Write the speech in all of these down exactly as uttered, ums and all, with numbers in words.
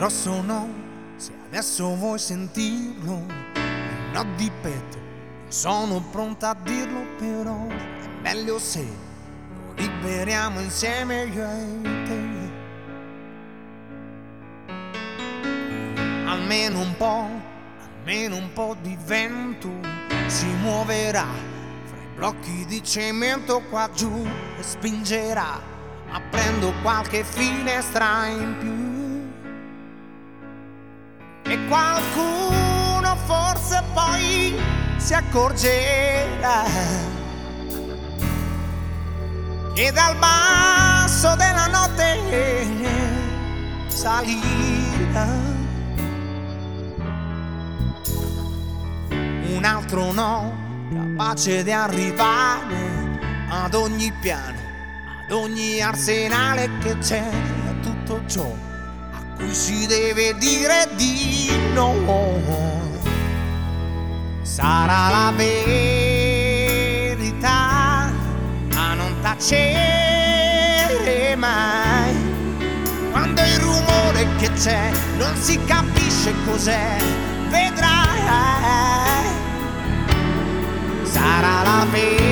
grosso no, se adesso vuoi sentirlo, no di petto, sono pronta a dirlo, però è meglio se lo liberiamo insieme io e te. Almeno un po', almeno un po' di vento si muoverà fra i blocchi di cemento qua giù e spingerà, aprendo qualche finestra in più. E qualcuno forse poi si accorgerà che dal basso della notte salirà un altro no, capace di arrivare ad ogni piano, ad ogni arsenale che c'è, a tutto ciò a cui si deve dire di no. Sarà la verità a non tacere mai, quando il rumore che c'è non si capisce cos'è, vedrai. Sarà la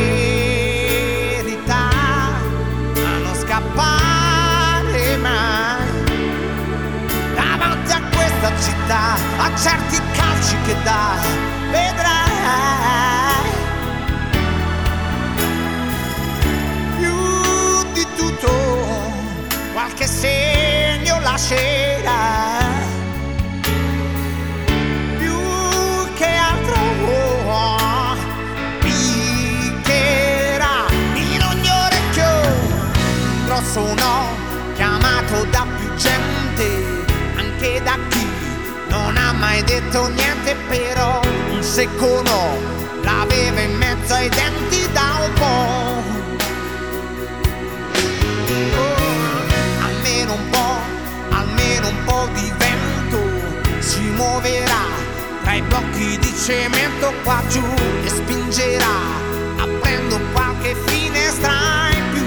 verità a non scappare mai davanti a questa città, a certi calci che dà, vedrai. Più di tutto qualche segno lascerà, sono chiamato da più gente, anche da chi non ha mai detto niente, però un secco no l'aveva in mezzo ai denti da un po'. Oh, almeno un po', almeno un po' di vento si muoverà tra i blocchi di cemento qua giù e spingerà, aprendo qualche finestra in più.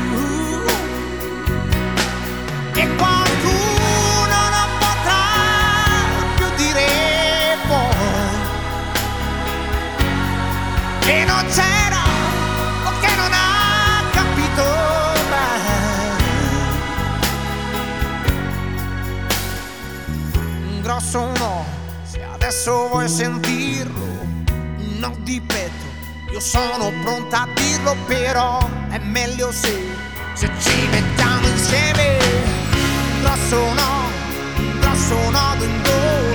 E qualcuno non potrà più dire poi che non c'era o che non ha capito mai. Un grosso no, se adesso vuoi sentirlo, un no di petto, io sono pronta a dirlo, però è meglio se, se ci mettiamo insieme. Grosso no, grosso nodo in gola.